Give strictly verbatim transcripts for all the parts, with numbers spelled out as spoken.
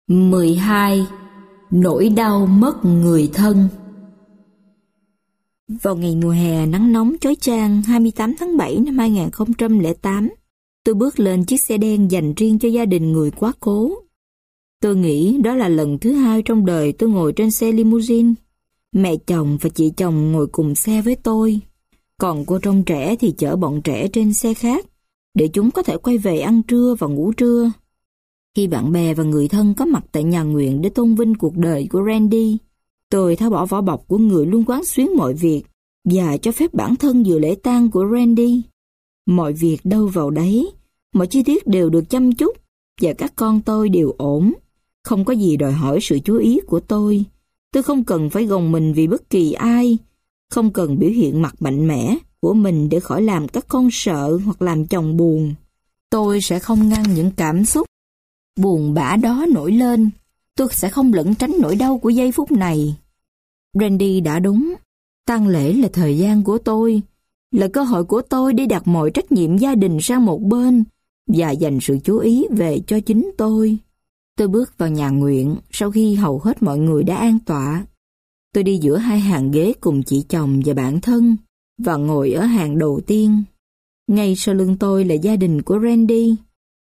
mười hai. Nỗi đau mất người thân. Vào ngày mùa hè nắng nóng chói chang hai mươi tám tháng bảy năm hai nghìn không trăm lẻ tám, tôi bước lên chiếc xe đen dành riêng cho gia đình người quá cố. Tôi nghĩ đó là lần thứ hai trong đời tôi ngồi trên xe limousine. Mẹ chồng và chị chồng ngồi cùng xe với tôi, còn cô trông trẻ thì chở bọn trẻ trên xe khác, để chúng có thể quay về ăn trưa và ngủ trưa. Khi bạn bè và người thân có mặt tại nhà nguyện để tôn vinh cuộc đời của Randy, tôi tháo bỏ vỏ bọc của người luôn quán xuyến mọi việc và cho phép bản thân dự lễ tang của Randy. Mọi việc đâu vào đấy, mọi chi tiết đều được chăm chút và các con tôi đều ổn. Không có gì đòi hỏi sự chú ý của tôi. Tôi không cần phải gồng mình vì bất kỳ ai, không cần biểu hiện mặt mạnh mẽ của mình để khỏi làm các con sợ hoặc làm chồng buồn. Tôi sẽ không ngăn những cảm xúc buồn bã đó nổi lên. Tôi sẽ không lẩn tránh nỗi đau của giây phút này. Randy đã đúng. Tang lễ là thời gian của tôi, là cơ hội của tôi để đặt mọi trách nhiệm gia đình sang một bên và dành sự chú ý về cho chính tôi. Tôi bước vào nhà nguyện sau khi hầu hết mọi người đã an tọa. Tôi đi giữa hai hàng ghế cùng chị chồng và bạn thân và ngồi ở hàng đầu tiên. Ngay sau lưng tôi là gia đình của Randy,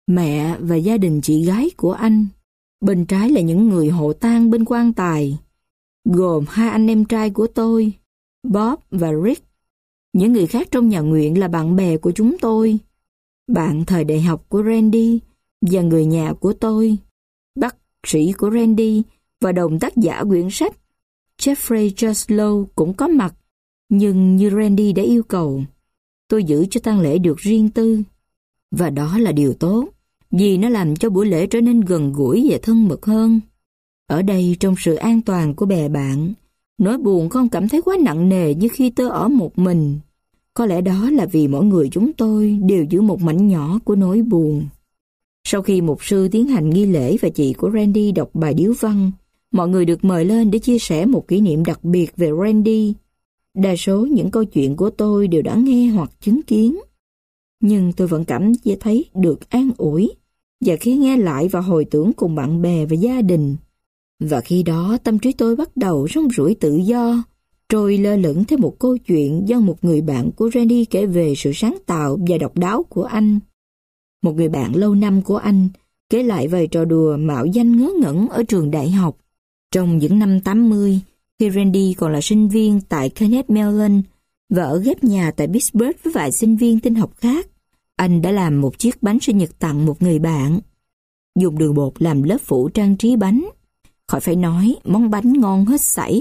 mẹ và gia đình chị gái của anh. Bên trái là những người hộ tang bên quan tài, gồm hai anh em trai của tôi, Bob và Rick. Những người khác trong nhà nguyện là bạn bè của chúng tôi, bạn thời đại học của Randy và người nhà của tôi, bác sĩ của Randy và đồng tác giả quyển sách Jeffrey Jaslow cũng có mặt. Nhưng như Randy đã yêu cầu, tôi giữ cho tang lễ được riêng tư. Và đó là điều tốt, vì nó làm cho buổi lễ trở nên gần gũi và thân mật hơn. Ở đây, trong sự an toàn của bè bạn, nỗi buồn không cảm thấy quá nặng nề như khi tôi ở một mình. Có lẽ đó là vì mỗi người chúng tôi đều giữ một mảnh nhỏ của nỗi buồn. Sau khi mục sư tiến hành nghi lễ và chị của Randy đọc bài điếu văn, mọi người được mời lên để chia sẻ một kỷ niệm đặc biệt về Randy. Đa số những câu chuyện của tôi đều đã nghe hoặc chứng kiến, nhưng tôi vẫn cảm thấy được an ủi và khi nghe lại và hồi tưởng cùng bạn bè và gia đình. Và khi đó tâm trí tôi bắt đầu rong ruổi tự do, trôi lơ lửng theo một câu chuyện do một người bạn của Randy kể về sự sáng tạo và độc đáo của anh. Một người bạn lâu năm của anh kể lại về trò đùa mạo danh ngớ ngẩn ở trường đại học. Trong những năm tám mươi, khi Randy còn là sinh viên tại Kenneth Mellon và ở ghép nhà tại Pittsburgh với vài sinh viên tin học khác, anh đã làm một chiếc bánh sinh nhật tặng một người bạn. Dùng đường bột làm lớp phủ trang trí bánh. Khỏi phải nói, món bánh ngon hết sảy.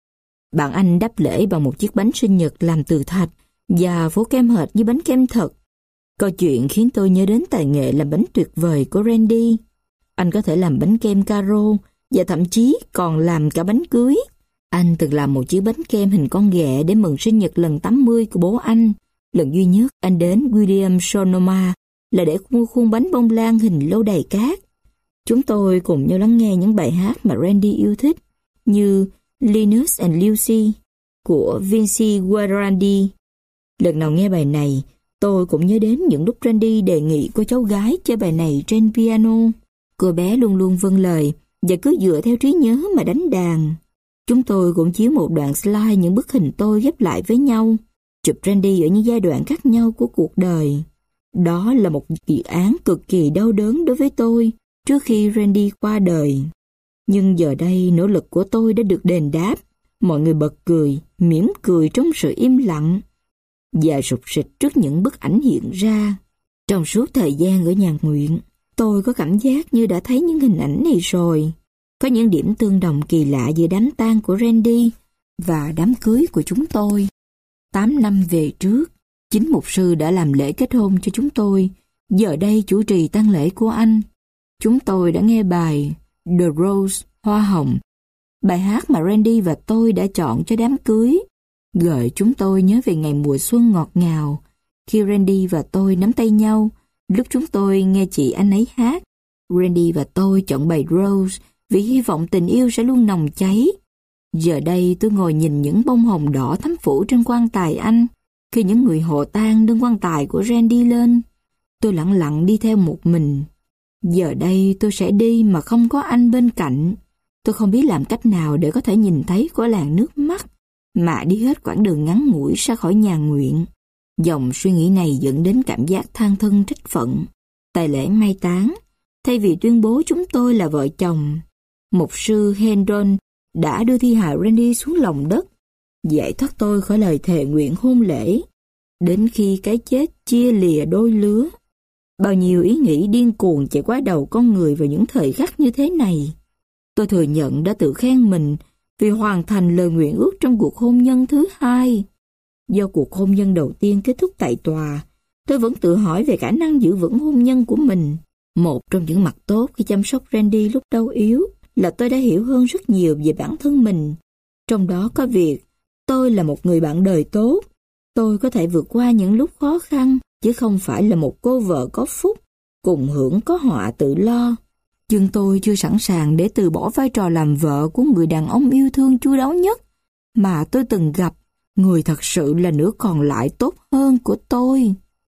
Bạn anh đáp lễ bằng một chiếc bánh sinh nhật làm từ thạch và phủ kem hệt như bánh kem thật. Câu chuyện khiến tôi nhớ đến tài nghệ làm bánh tuyệt vời của Randy. Anh có thể làm bánh kem caro và thậm chí còn làm cả bánh cưới. Anh từng làm một chiếc bánh kem hình con ghẹ để mừng sinh nhật lần tám mươi của bố anh. Lần duy nhất anh đến William Sonoma là để mua khuôn bánh bông lan hình lâu đài cát. Chúng tôi cùng nhau lắng nghe những bài hát mà Randy yêu thích, như Linus and Lucy của Vinci Guaraldi. Lần nào nghe bài này, tôi cũng nhớ đến những lúc Randy đề nghị cô cháu gái chơi bài này trên piano. Cô bé luôn luôn vâng lời và cứ dựa theo trí nhớ mà đánh đàn. Chúng tôi cũng chiếu một đoạn slide những bức hình tôi ghép lại với nhau, chụp Randy ở những giai đoạn khác nhau của cuộc đời. Đó là một dự án cực kỳ đau đớn đối với tôi trước khi Randy qua đời. Nhưng giờ đây nỗ lực của tôi đã được đền đáp. Mọi người bật cười, mỉm cười trong sự im lặng và sụp sịch trước những bức ảnh hiện ra. Trong suốt thời gian ở nhà nguyện, tôi có cảm giác như đã thấy những hình ảnh này rồi. Có những điểm tương đồng kỳ lạ giữa đám tang của Randy và đám cưới của chúng tôi. Tám năm về trước, chính mục sư đã làm lễ kết hôn cho chúng tôi, giờ đây chủ trì tang lễ của anh. Chúng tôi đã nghe bài The Rose, Hoa Hồng, bài hát mà Randy và tôi đã chọn cho đám cưới, gợi chúng tôi nhớ về ngày mùa xuân ngọt ngào, khi Randy và tôi nắm tay nhau, lúc chúng tôi nghe chị anh ấy hát. Randy và tôi chọn bài Rose vì hy vọng tình yêu sẽ luôn nồng cháy. Giờ đây tôi ngồi nhìn những bông hồng đỏ thắm phủ trên quan tài anh, khi những người hộ tang nâng quan tài của Randy lên. Tôi lặng lặng đi theo một mình. Giờ đây tôi sẽ đi mà không có anh bên cạnh. Tôi không biết làm cách nào để có thể nhìn thấy có làn nước mắt mà đi hết quãng đường ngắn ngủi ra khỏi nhà nguyện. Dòng suy nghĩ này dẫn đến cảm giác than thân trách phận. Tại lễ mai táng, thay vì tuyên bố chúng tôi là vợ chồng, mục sư Hendron đã đưa thi hài Randy xuống lòng đất, giải thoát tôi khỏi lời thề nguyện hôn lễ, đến khi cái chết chia lìa đôi lứa. Bao nhiêu ý nghĩ điên cuồng chạy qua đầu con người vào những thời khắc như thế này. Tôi thừa nhận đã tự khen mình vì hoàn thành lời nguyện ước trong cuộc hôn nhân thứ hai. Do cuộc hôn nhân đầu tiên kết thúc tại tòa, tôi vẫn tự hỏi về khả năng giữ vững hôn nhân của mình. Một trong những mặt tốt khi chăm sóc Randy lúc đau yếu là tôi đã hiểu hơn rất nhiều về bản thân mình. Trong đó có việc tôi là một người bạn đời tốt. Tôi có thể vượt qua những lúc khó khăn, chứ không phải là một cô vợ có phúc, cùng hưởng có họa tự lo. Nhưng tôi chưa sẵn sàng để từ bỏ vai trò làm vợ của người đàn ông yêu thương chu đáo nhất mà tôi từng gặp, người thật sự là nửa còn lại tốt hơn của tôi.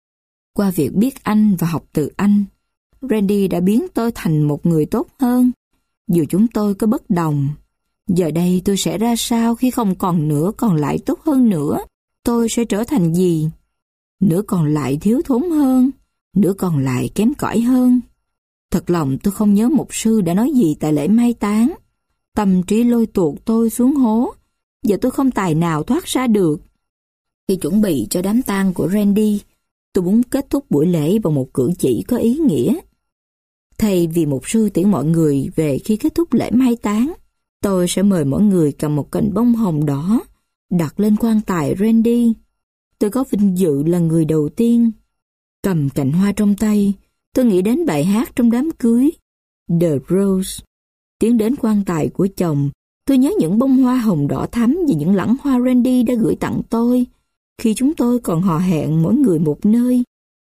Qua việc biết anh và học từ anh, Randy đã biến tôi thành một người tốt hơn, dù chúng tôi có bất đồng. Giờ đây tôi sẽ ra sao khi không còn nửa còn lại tốt hơn nữa? Tôi sẽ trở thành gì? Nửa còn lại thiếu thốn hơn, nửa còn lại kém cỏi hơn. Thật lòng tôi không nhớ mục sư đã nói gì tại lễ mai táng. Tâm trí lôi tuột tôi xuống hố, giờ tôi không tài nào thoát ra được. Khi chuẩn bị cho đám tang của Randy, tôi muốn kết thúc buổi lễ bằng một cử chỉ có ý nghĩa. Thay vì mục sư tiễn mọi người về khi kết thúc lễ mai táng, tôi sẽ mời mọi người cầm một cành bông hồng đỏ, đặt lên quan tài Randy. Tôi có vinh dự là người đầu tiên. Cầm cành hoa trong tay, tôi nghĩ đến bài hát trong đám cưới, The Rose. Tiến đến quan tài của chồng, tôi nhớ những bông hoa hồng đỏ thắm và những lẵng hoa Randy đã gửi tặng tôi khi chúng tôi còn hò hẹn mỗi người một nơi,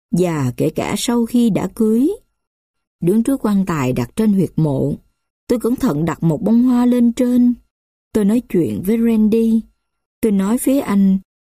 và kể cả sau khi đã cưới. Đứng trước quan tài đặt trên huyệt mộ, tôi cẩn thận đặt một bông hoa lên trên. Tôi nói chuyện với Randy. Tôi nói với anh,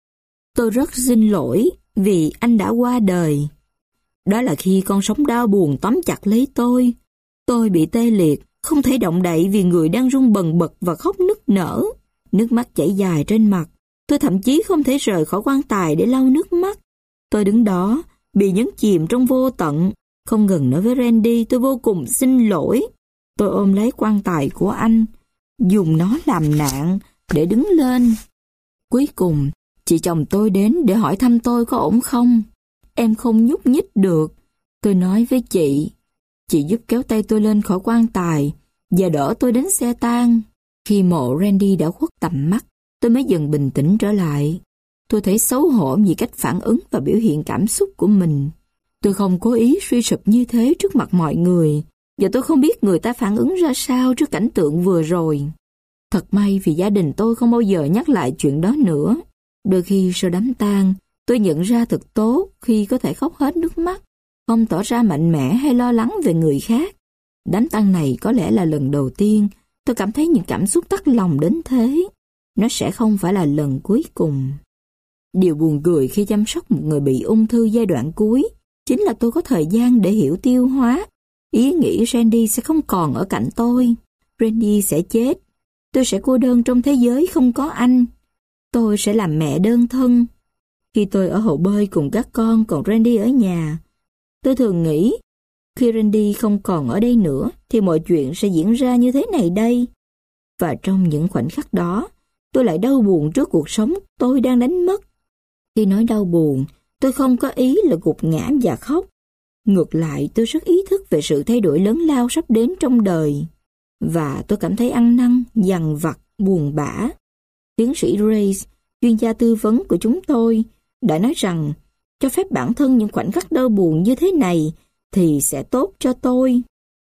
tôi rất xin lỗi vì anh đã qua đời. Đó là khi con sóng đau buồn tóm chặt lấy tôi. Tôi bị tê liệt, không thể động đậy vì người đang run bần bật và khóc nức nở. Nước mắt chảy dài trên mặt. Tôi thậm chí không thể rời khỏi quan tài để lau nước mắt. Tôi đứng đó, bị nhấn chìm trong vô tận. Không ngừng nói với Randy tôi vô cùng xin lỗi. Tôi ôm lấy quan tài của anh, dùng nó làm nạn để đứng lên. Cuối cùng, chị chồng tôi đến để hỏi thăm tôi có ổn không. Em không nhúc nhích được. Tôi nói với chị. Chị giúp kéo tay tôi lên khỏi quan tài và đỡ tôi đến xe tang. Khi mộ Randy đã khuất tầm mắt, tôi mới dần bình tĩnh trở lại. Tôi thấy xấu hổ vì cách phản ứng và biểu hiện cảm xúc của mình. Tôi không cố ý suy sụp như thế trước mặt mọi người, và tôi không biết người ta phản ứng ra sao trước cảnh tượng vừa rồi. Thật may vì gia đình tôi không bao giờ nhắc lại chuyện đó nữa. Đôi khi sau đám tang, tôi nhận ra thật tốt khi có thể khóc hết nước mắt, không tỏ ra mạnh mẽ hay lo lắng về người khác. Đám tang này có lẽ là lần đầu tiên tôi cảm thấy những cảm xúc tắt lòng đến thế. Nó sẽ không phải là lần cuối cùng. Điều buồn cười khi chăm sóc một người bị ung thư giai đoạn cuối chính là tôi có thời gian để hiểu tiêu hóa. Ý nghĩ Randy sẽ không còn ở cạnh tôi. Randy sẽ chết. Tôi sẽ cô đơn trong thế giới không có anh. Tôi sẽ làm mẹ đơn thân. Khi tôi ở hồ bơi cùng các con, còn Randy ở nhà, tôi thường nghĩ, khi Randy không còn ở đây nữa, thì mọi chuyện sẽ diễn ra như thế này đây. Và trong những khoảnh khắc đó, tôi lại đau buồn trước cuộc sống tôi đang đánh mất. Khi nói đau buồn, tôi không có ý là gục ngã và khóc. Ngược lại, tôi rất ý thức về sự thay đổi lớn lao sắp đến trong đời. Và tôi cảm thấy ăn năn, dằn vặt, buồn bã. Tiến sĩ Grace, chuyên gia tư vấn của chúng tôi, đã nói rằng cho phép bản thân những khoảnh khắc đau buồn như thế này thì sẽ tốt cho tôi.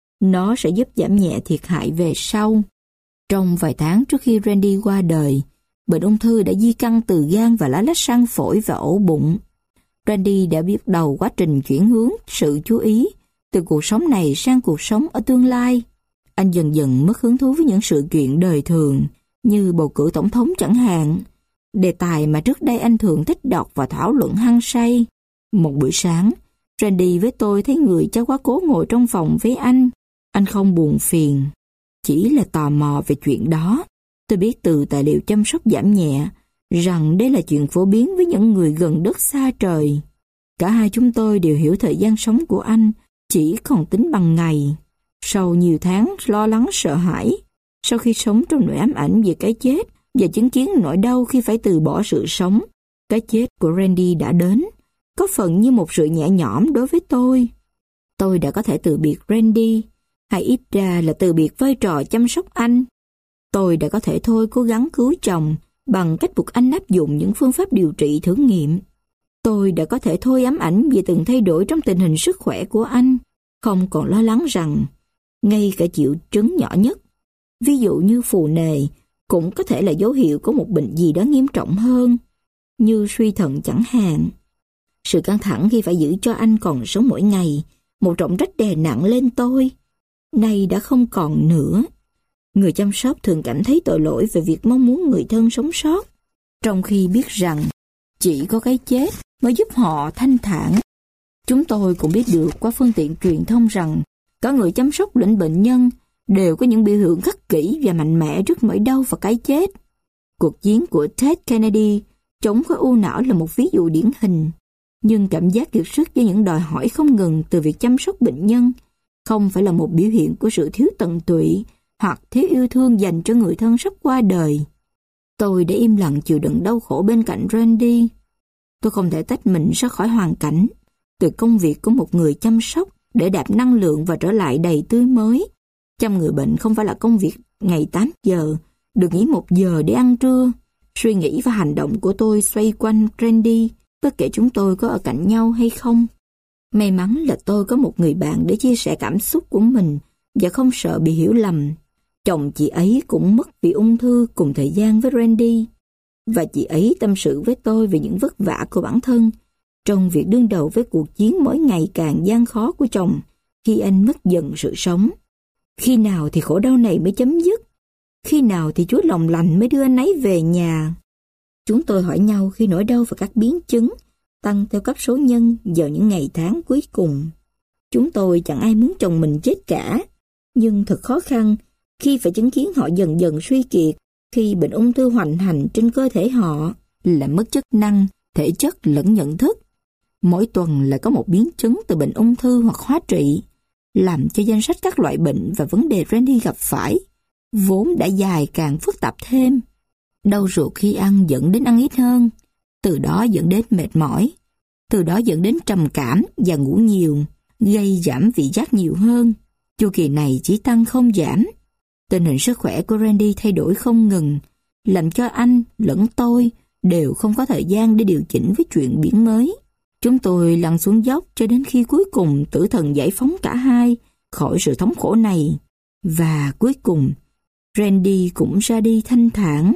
Nó sẽ giúp giảm nhẹ thiệt hại về sau. Trong vài tháng trước khi Randy qua đời, bệnh ung thư đã di căn từ gan và lá lách sang phổi và ổ bụng. Randy đã biết đầu quá trình chuyển hướng sự chú ý từ cuộc sống này sang cuộc sống ở tương lai. Anh dần dần mất hứng thú với những sự kiện đời thường, như bầu cử tổng thống chẳng hạn, đề tài mà trước đây anh thường thích đọc và thảo luận hăng say. Một buổi sáng, Randy với tôi thấy người cha quá cố ngồi trong phòng với anh. Anh không buồn phiền, chỉ là tò mò về chuyện đó. Tôi biết từ tài liệu chăm sóc giảm nhẹ rằng đây là chuyện phổ biến với những người gần đất xa trời. Cả hai chúng tôi đều hiểu thời gian sống của anh chỉ còn tính bằng ngày. Sau nhiều tháng lo lắng sợ hãi, sau khi sống trong nỗi ám ảnh về cái chết và chứng kiến nỗi đau khi phải từ bỏ sự sống, cái chết của Randy đã đến, có phần như một sự nhẹ nhõm đối với tôi. Tôi đã có thể từ biệt Randy, hay ít ra là từ biệt vai trò chăm sóc anh. Tôi đã có thể thôi cố gắng cứu chồng bằng cách buộc anh áp dụng những phương pháp điều trị thử nghiệm. Tôi đã có thể thôi ám ảnh về từng thay đổi trong tình hình sức khỏe của anh, không còn lo lắng rằng ngay cả triệu chứng nhỏ nhất, ví dụ như phù nề, cũng có thể là dấu hiệu của một bệnh gì đó nghiêm trọng hơn, như suy thận chẳng hạn. Sự căng thẳng khi phải giữ cho anh còn sống mỗi ngày, một trọng trách đè nặng lên tôi, nay đã không còn nữa. Người chăm sóc thường cảm thấy tội lỗi về việc mong muốn người thân sống sót, trong khi biết rằng chỉ có cái chết mới giúp họ thanh thản. Chúng tôi cũng biết được qua phương tiện truyền thông rằng cả người chăm sóc lẫn bệnh nhân đều có những biểu hiện khắc kỷ và mạnh mẽ trước nỗi đau và cái chết. Cuộc chiến của Ted Kennedy chống khối u não là một ví dụ điển hình, nhưng cảm giác kiệt sức với những đòi hỏi không ngừng từ việc chăm sóc bệnh nhân không phải là một biểu hiện của sự thiếu tận tụy hoặc thiếu yêu thương dành cho người thân sắp qua đời. Tôi đã im lặng chịu đựng đau khổ bên cạnh Randy. Tôi không thể tách mình ra khỏi hoàn cảnh, từ công việc của một người chăm sóc để đạp năng lượng và trở lại đầy tươi mới. Chăm người bệnh không phải là công việc ngày tám giờ, được nghỉ một giờ để ăn trưa. Suy nghĩ và hành động của tôi xoay quanh Randy, bất kể chúng tôi có ở cạnh nhau hay không. May mắn là tôi có một người bạn để chia sẻ cảm xúc của mình và không sợ bị hiểu lầm. Chồng chị ấy cũng mất vì ung thư cùng thời gian với Randy, và chị ấy tâm sự với tôi về những vất vả của bản thân trong việc đương đầu với cuộc chiến mỗi ngày càng gian khó của chồng khi anh mất dần sự sống. Khi nào thì khổ đau này mới chấm dứt? Khi nào thì Chúa lòng lành mới đưa anh ấy về nhà? Chúng tôi hỏi nhau khi nỗi đau và các biến chứng tăng theo cấp số nhân vào những ngày tháng cuối cùng. Chúng tôi chẳng ai muốn chồng mình chết cả, nhưng thật khó khăn khi phải chứng kiến họ dần dần suy kiệt khi bệnh ung thư hoành hành trên cơ thể họ, làm mất chức năng, thể chất lẫn nhận thức. Mỗi tuần lại có một biến chứng từ bệnh ung thư hoặc hóa trị, làm cho danh sách các loại bệnh và vấn đề Randy gặp phải vốn đã dài càng phức tạp thêm. Đau ruột khi ăn dẫn đến ăn ít hơn, từ đó dẫn đến mệt mỏi, từ đó dẫn đến trầm cảm và ngủ nhiều, gây giảm vị giác nhiều hơn. Chu kỳ này chỉ tăng không giảm. Tình hình sức khỏe của Randy thay đổi không ngừng, làm cho anh lẫn tôi đều không có thời gian để điều chỉnh với chuyện biển mới. Chúng tôi lăn xuống dốc cho đến khi cuối cùng tử thần giải phóng cả hai khỏi sự thống khổ này. Và cuối cùng, Randy cũng ra đi thanh thản.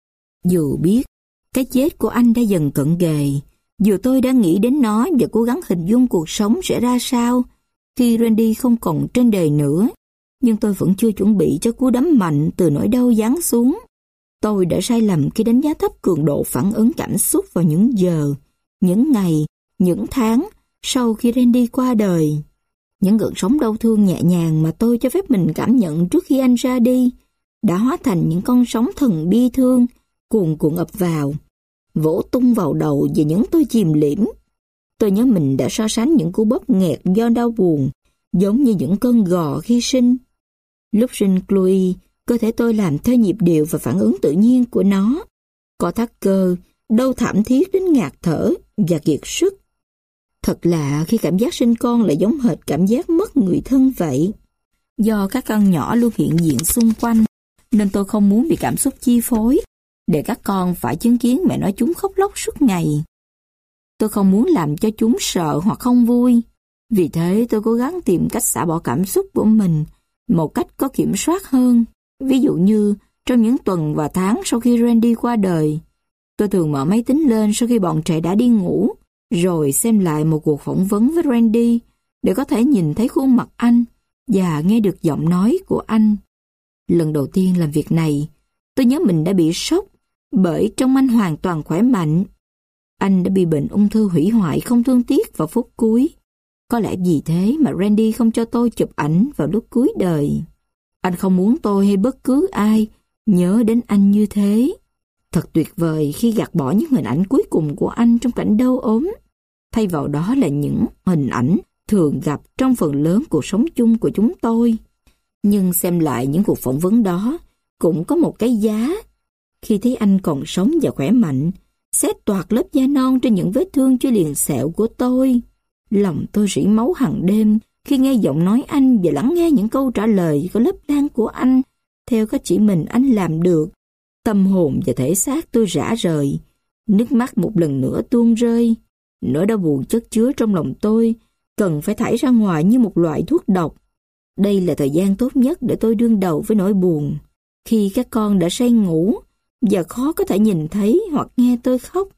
Dù biết cái chết của anh đã dần cận kề, dù tôi đã nghĩ đến nó và cố gắng hình dung cuộc sống sẽ ra sao khi Randy không còn trên đời nữa, nhưng tôi vẫn chưa chuẩn bị cho cú đấm mạnh từ nỗi đau giáng xuống. Tôi đã sai lầm khi đánh giá thấp cường độ phản ứng cảm xúc vào những giờ, những ngày, những tháng sau khi Randy qua đời. Những gợn sóng đau thương nhẹ nhàng mà tôi cho phép mình cảm nhận trước khi anh ra đi đã hóa thành những con sóng thần bi thương cuồn cuộn ập vào, vỗ tung vào đầu và những tôi chìm liễm. Tôi nhớ mình đã so sánh những cú bóp nghẹt do đau buồn giống như những cơn gò khi sinh. Lúc sinh Chloe, cơ thể tôi làm theo nhịp điệu và phản ứng tự nhiên của nó. Co thắt cơ, đau thảm thiết đến ngạt thở và kiệt sức. Thật lạ khi cảm giác sinh con lại giống hệt cảm giác mất người thân vậy. Do các con nhỏ luôn hiện diện xung quanh, nên tôi không muốn bị cảm xúc chi phối, để các con phải chứng kiến mẹ nói chúng khóc lóc suốt ngày. Tôi không muốn làm cho chúng sợ hoặc không vui. Vì thế tôi cố gắng tìm cách xả bỏ cảm xúc của mình một cách có kiểm soát hơn. Ví dụ như trong những tuần và tháng sau khi Randy qua đời, tôi thường mở máy tính lên sau khi bọn trẻ đã đi ngủ, rồi xem lại một cuộc phỏng vấn với Randy để có thể nhìn thấy khuôn mặt anh và nghe được giọng nói của anh. Lần đầu tiên làm việc này, tôi nhớ mình đã bị sốc bởi trông anh hoàn toàn khỏe mạnh. Anh đã bị bệnh ung thư hủy hoại không thương tiếc vào phút cuối. Có lẽ vì thế mà Randy không cho tôi chụp ảnh vào lúc cuối đời. Anh không muốn tôi hay bất cứ ai nhớ đến anh như thế. Thật tuyệt vời khi gạt bỏ những hình ảnh cuối cùng của anh trong cảnh đau ốm. Thay vào đó là những hình ảnh thường gặp trong phần lớn cuộc sống chung của chúng tôi. Nhưng xem lại những cuộc phỏng vấn đó cũng có một cái giá. Khi thấy anh còn sống và khỏe mạnh, xé toạc lớp da non trên những vết thương chưa liền sẹo của tôi. Lòng tôi rỉ máu hàng đêm khi nghe giọng nói anh và lắng nghe những câu trả lời có lớp lang của anh theo cách chỉ mình anh làm được. Tâm hồn và thể xác tôi rã rời, nước mắt một lần nữa tuôn rơi. Nỗi đau buồn chất chứa trong lòng tôi cần phải thải ra ngoài như một loại thuốc độc. Đây là thời gian tốt nhất để tôi đương đầu với nỗi buồn, khi các con đã say ngủ và khó có thể nhìn thấy hoặc nghe tôi khóc.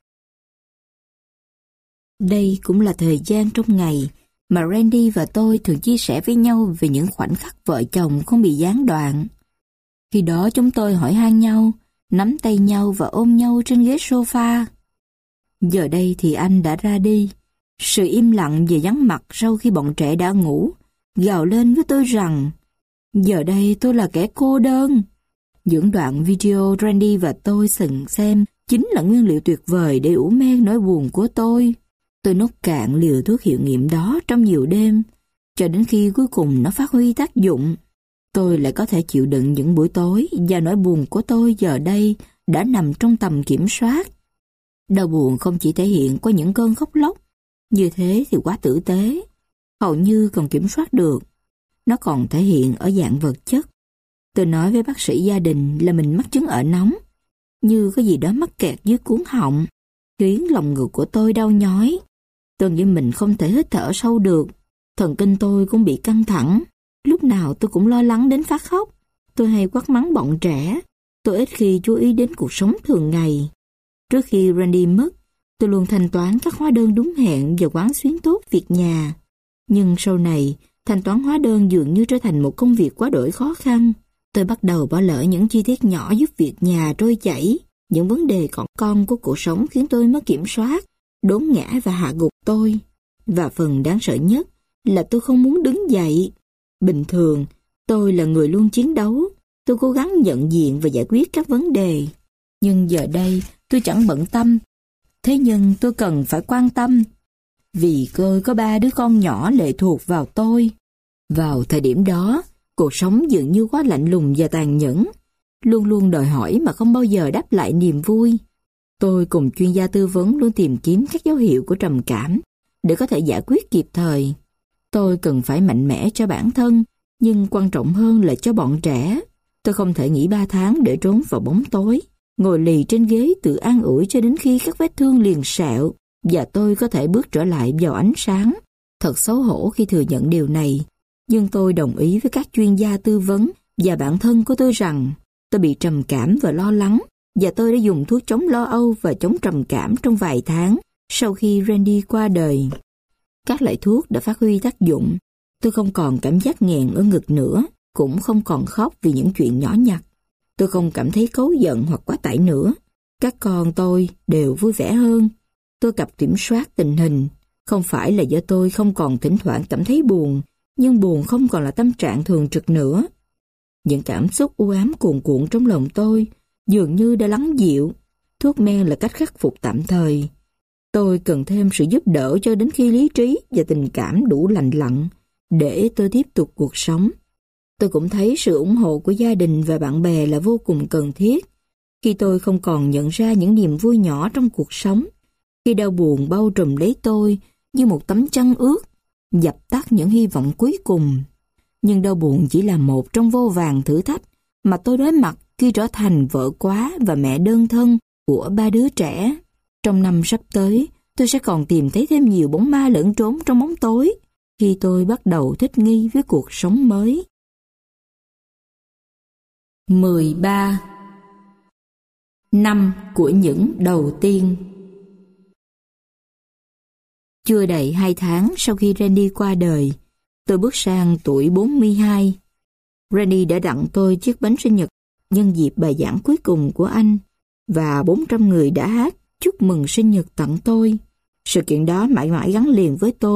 Đây cũng là thời gian trong ngày mà Randy và tôi thường chia sẻ với nhau về những khoảnh khắc vợ chồng không bị gián đoạn. Khi đó chúng tôi hỏi han nhau, nắm tay nhau và ôm nhau trên ghế sofa. Giờ đây thì anh đã ra đi. Sự im lặng và vắng mặt sau khi bọn trẻ đã ngủ gào lên với tôi rằng giờ đây tôi là kẻ cô đơn. Những đoạn video Randy và tôi từng xem chính là nguyên liệu tuyệt vời để ủ men nỗi buồn của tôi. Tôi nuốt cạn liều thuốc hiệu nghiệm đó trong nhiều đêm, cho đến khi cuối cùng nó phát huy tác dụng. Tôi lại có thể chịu đựng những buổi tối và nỗi buồn của tôi giờ đây đã nằm trong tầm kiểm soát. Đau buồn không chỉ thể hiện qua những cơn khóc lóc, như thế thì quá tử tế, hầu như còn kiểm soát được. Nó còn thể hiện ở dạng vật chất. Tôi nói với bác sĩ gia đình là mình mắc chứng ở nóng, như có gì đó mắc kẹt dưới cuống họng, khiến lòng ngực của tôi đau nhói. Tôi nghĩ mình không thể hít thở sâu được, thần kinh tôi cũng bị căng thẳng. Lúc nào tôi cũng lo lắng đến phát khóc. Tôi hay quát mắng bọn trẻ. Tôi ít khi chú ý đến cuộc sống thường ngày. Trước khi Randy mất, tôi luôn thanh toán các hóa đơn đúng hẹn và quán xuyến tốt việc nhà. Nhưng sau này, thanh toán hóa đơn dường như trở thành một công việc quá đỗi khó khăn. Tôi bắt đầu bỏ lỡ những chi tiết nhỏ giúp việc nhà trôi chảy. Những vấn đề còn con của cuộc sống khiến tôi mất kiểm soát, đốn ngã và hạ gục tôi. Và phần đáng sợ nhất là tôi không muốn đứng dậy. Bình thường, tôi là người luôn chiến đấu. Tôi cố gắng nhận diện và giải quyết các vấn đề. Nhưng giờ đây, tôi chẳng bận tâm. Thế nhưng tôi cần phải quan tâm. Vì tôi có ba đứa con nhỏ lệ thuộc vào tôi. Vào thời điểm đó, cuộc sống dường như quá lạnh lùng và tàn nhẫn, luôn luôn đòi hỏi mà không bao giờ đáp lại niềm vui. Tôi cùng chuyên gia tư vấn luôn tìm kiếm các dấu hiệu của trầm cảm để có thể giải quyết kịp thời. Tôi cần phải mạnh mẽ cho bản thân, nhưng quan trọng hơn là cho bọn trẻ. Tôi không thể nghỉ ba tháng để trốn vào bóng tối, ngồi lì trên ghế tự an ủi cho đến khi các vết thương liền sẹo và tôi có thể bước trở lại vào ánh sáng. Thật xấu hổ khi thừa nhận điều này, nhưng tôi đồng ý với các chuyên gia tư vấn và bản thân của tôi rằng tôi bị trầm cảm và lo lắng, và tôi đã dùng thuốc chống lo âu và chống trầm cảm trong vài tháng sau khi Randy qua đời. Các loại thuốc đã phát huy tác dụng. Tôi không còn cảm giác nghẹn ở ngực nữa, cũng không còn khóc vì những chuyện nhỏ nhặt. Tôi không cảm thấy cáu giận hoặc quá tải nữa. Các con tôi đều vui vẻ hơn. Tôi cập kiểm soát tình hình. Không phải là do tôi không còn thỉnh thoảng cảm thấy buồn, nhưng buồn không còn là tâm trạng thường trực nữa. Những cảm xúc u ám cuồn cuộn trong lòng tôi dường như đã lắng dịu. Thuốc men là cách khắc phục tạm thời. Tôi cần thêm sự giúp đỡ cho đến khi lý trí và tình cảm đủ lành lặn để tôi tiếp tục cuộc sống. Tôi cũng thấy sự ủng hộ của gia đình và bạn bè là vô cùng cần thiết. Khi tôi không còn nhận ra những niềm vui nhỏ trong cuộc sống, khi đau buồn bao trùm lấy tôi như một tấm chăn ướt, dập tắt những hy vọng cuối cùng. Nhưng đau buồn chỉ là một trong vô vàn thử thách mà tôi đối mặt khi trở thành vợ quá và mẹ đơn thân của ba đứa trẻ. Trong năm sắp tới, tôi sẽ còn tìm thấy thêm nhiều bóng ma lẫn trốn trong bóng tối khi tôi bắt đầu thích nghi với cuộc sống mới. mười ba. Năm của những đầu tiên. Chưa đầy hai tháng sau khi Randy qua đời, tôi bước sang tuổi bốn mươi hai. Randy đã tặng tôi chiếc bánh sinh nhật nhân dịp bài giảng cuối cùng của anh, và bốn trăm người đã hát chúc mừng sinh nhật tặng tôi. Sự kiện đó mãi mãi gắn liền với tôi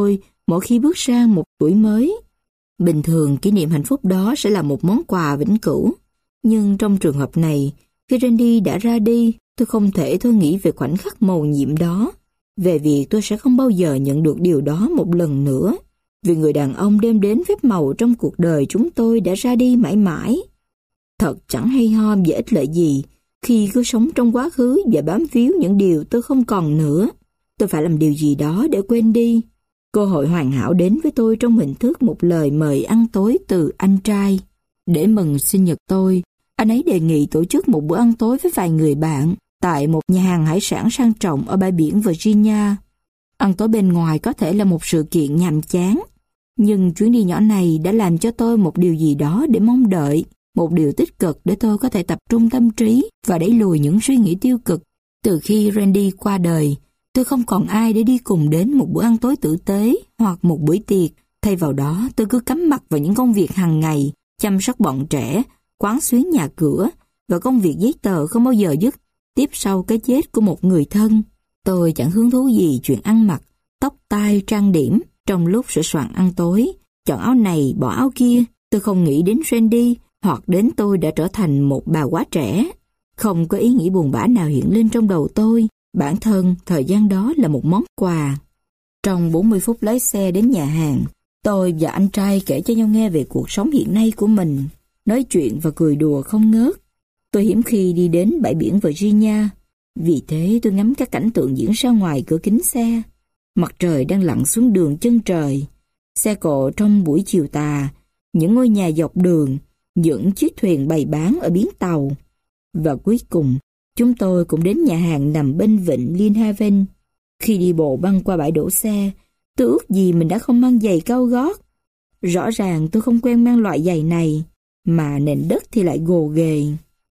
mỗi khi bước sang một tuổi mới. Bình thường kỷ niệm hạnh phúc đó sẽ là một món quà vĩnh cửu. Nhưng trong trường hợp này, khi Randy đã ra đi, tôi không thể thôi nghĩ về khoảnh khắc mầu nhiệm đó, về việc tôi sẽ không bao giờ nhận được điều đó một lần nữa, vì người đàn ông đem đến phép màu trong cuộc đời chúng tôi đã ra đi mãi mãi. Thật chẳng hay ho và ích lợi gì khi cứ sống trong quá khứ và bám víu những điều tôi không còn nữa. Tôi phải làm điều gì đó để quên đi. Cơ hội hoàn hảo đến với tôi trong hình thức một lời mời ăn tối từ anh trai. Để mừng sinh nhật tôi, anh ấy đề nghị tổ chức một bữa ăn tối với vài người bạn tại một nhà hàng hải sản sang trọng ở bãi biển Virginia. Ăn tối bên ngoài có thể là một sự kiện nhàm chán, nhưng chuyến đi nhỏ này đã làm cho tôi một điều gì đó để mong đợi, một điều tích cực để tôi có thể tập trung tâm trí và đẩy lùi những suy nghĩ tiêu cực. Từ khi Randy qua đời, tôi không còn ai để đi cùng đến một bữa ăn tối tử tế hoặc một bữa tiệc. Thay vào đó, tôi cứ cắm mặt vào những công việc hàng ngày, chăm sóc bọn trẻ, quán xuyến nhà cửa và công việc giấy tờ không bao giờ dứt. Tiếp sau cái chết của một người thân, tôi chẳng hứng thú gì chuyện ăn mặc, tóc tai, trang điểm. Trong lúc sửa soạn ăn tối, chọn áo này bỏ áo kia, tôi không nghĩ đến Randy hoặc đến tôi đã trở thành một bà quá trẻ. Không có ý nghĩ buồn bã nào hiện lên trong đầu tôi. Bản thân, thời gian đó là một món quà. Trong bốn mươi phút lái xe đến nhà hàng, tôi và anh trai kể cho nhau nghe về cuộc sống hiện nay của mình, nói chuyện và cười đùa không ngớt. Tôi hiếm khi đi đến bãi biển Virginia, vì thế tôi ngắm các cảnh tượng diễn ra ngoài cửa kính xe. Mặt trời đang lặn xuống đường chân trời, xe cộ trong buổi chiều tà, những ngôi nhà dọc đường, những chiếc thuyền bày bán ở bến tàu. Và cuối cùng, chúng tôi cũng đến nhà hàng nằm bên vịnh Lynn Haven. Khi đi bộ băng qua bãi đổ xe, tôi ước gì mình đã không mang giày cao gót. Rõ ràng tôi không quen mang loại giày này, mà nền đất thì lại gồ ghề.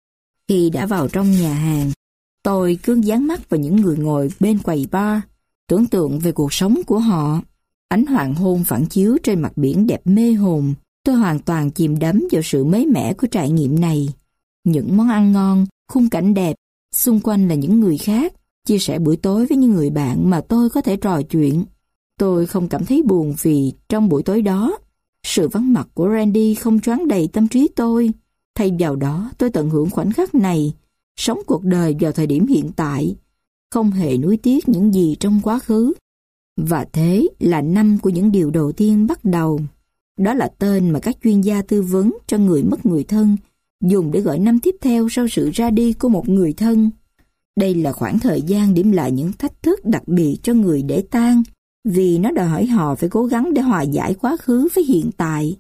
Khi đã vào trong nhà hàng, tôi cứ dán mắt vào những người ngồi bên quầy bar, tưởng tượng về cuộc sống của họ. Ánh hoàng hôn phản chiếu trên mặt biển đẹp mê hồn. Tôi hoàn toàn chìm đắm vào sự mới mẻ của trải nghiệm này. Những món ăn ngon, khung cảnh đẹp, xung quanh là những người khác, chia sẻ buổi tối với những người bạn mà tôi có thể trò chuyện. Tôi không cảm thấy buồn vì trong buổi tối đó, sự vắng mặt của Randy không choáng đầy tâm trí tôi. Thay vào đó, tôi tận hưởng khoảnh khắc này, sống cuộc đời vào thời điểm hiện tại, không hề nuối tiếc những gì trong quá khứ. Và thế là năm của những điều đầu tiên bắt đầu. Đó là tên mà các chuyên gia tư vấn cho người mất người thân dùng để gọi năm tiếp theo sau sự ra đi của một người thân. Đây là khoảng thời gian điểm lại những thách thức đặc biệt cho người để tang, vì nó đòi hỏi họ phải cố gắng để hòa giải quá khứ với hiện tại.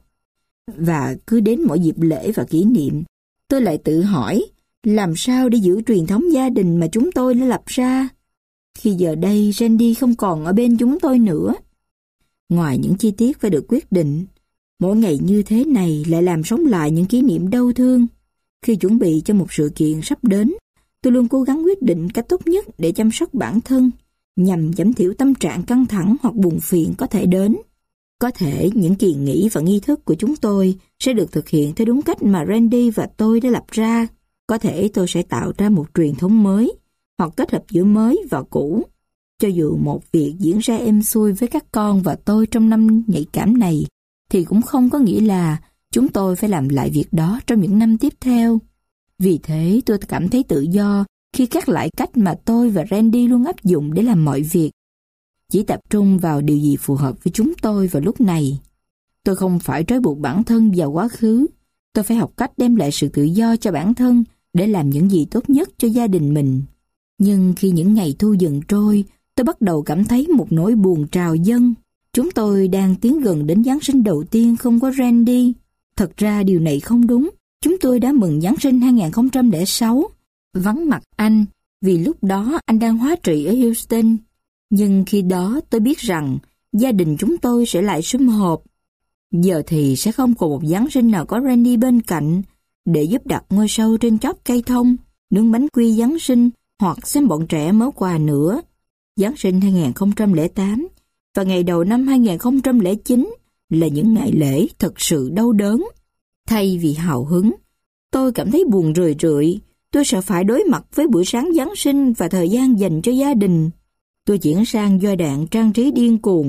Và cứ đến mỗi dịp lễ và kỷ niệm, tôi lại tự hỏi làm sao để giữ truyền thống gia đình mà chúng tôi đã lập ra, khi giờ đây Randy không còn ở bên chúng tôi nữa. Ngoài những chi tiết phải được quyết định, mỗi ngày như thế này lại làm sống lại những kỷ niệm đau thương. Khi chuẩn bị cho một sự kiện sắp đến, tôi luôn cố gắng quyết định cách tốt nhất để chăm sóc bản thân, nhằm giảm thiểu tâm trạng căng thẳng hoặc buồn phiền có thể đến. Có thể những kỳ nghỉ và nghi thức của chúng tôi sẽ được thực hiện theo đúng cách mà Randy và tôi đã lập ra. Có thể tôi sẽ tạo ra một truyền thống mới, hoặc kết hợp giữa mới và cũ. Cho dù một việc diễn ra êm xuôi với các con và tôi trong năm nhạy cảm này, thì cũng không có nghĩa là chúng tôi phải làm lại việc đó trong những năm tiếp theo. Vì thế tôi cảm thấy tự do khi cắt lại cách mà tôi và Randy luôn áp dụng để làm mọi việc. Chỉ tập trung vào điều gì phù hợp với chúng tôi vào lúc này. Tôi không phải trói buộc bản thân vào quá khứ. Tôi phải học cách đem lại sự tự do cho bản thân để làm những gì tốt nhất cho gia đình mình. Nhưng khi những ngày thu dần trôi, tôi bắt đầu cảm thấy một nỗi buồn trào dâng. Chúng tôi đang tiến gần đến Giáng sinh đầu tiên không có Randy. Thật ra điều này không đúng. Chúng tôi đã mừng Giáng sinh hai không không sáu, vắng mặt anh, vì lúc đó anh đang hóa trị ở Houston. Nhưng khi đó tôi biết rằng gia đình chúng tôi sẽ lại sum họp. Giờ thì sẽ không còn một Giáng sinh nào có Randy bên cạnh để giúp đặt ngôi sao trên chóp cây thông, nướng bánh quy Giáng sinh hoặc xem bọn trẻ mớ quà nữa. Giáng sinh hai không không tám và ngày đầu năm hai không không chín là những ngày lễ thật sự đau đớn. Thay vì hào hứng, tôi cảm thấy buồn rười rượi. Tôi sợ phải đối mặt với buổi sáng Giáng sinh và thời gian dành cho gia đình. Tôi chuyển sang giai đoạn trang trí điên cuồng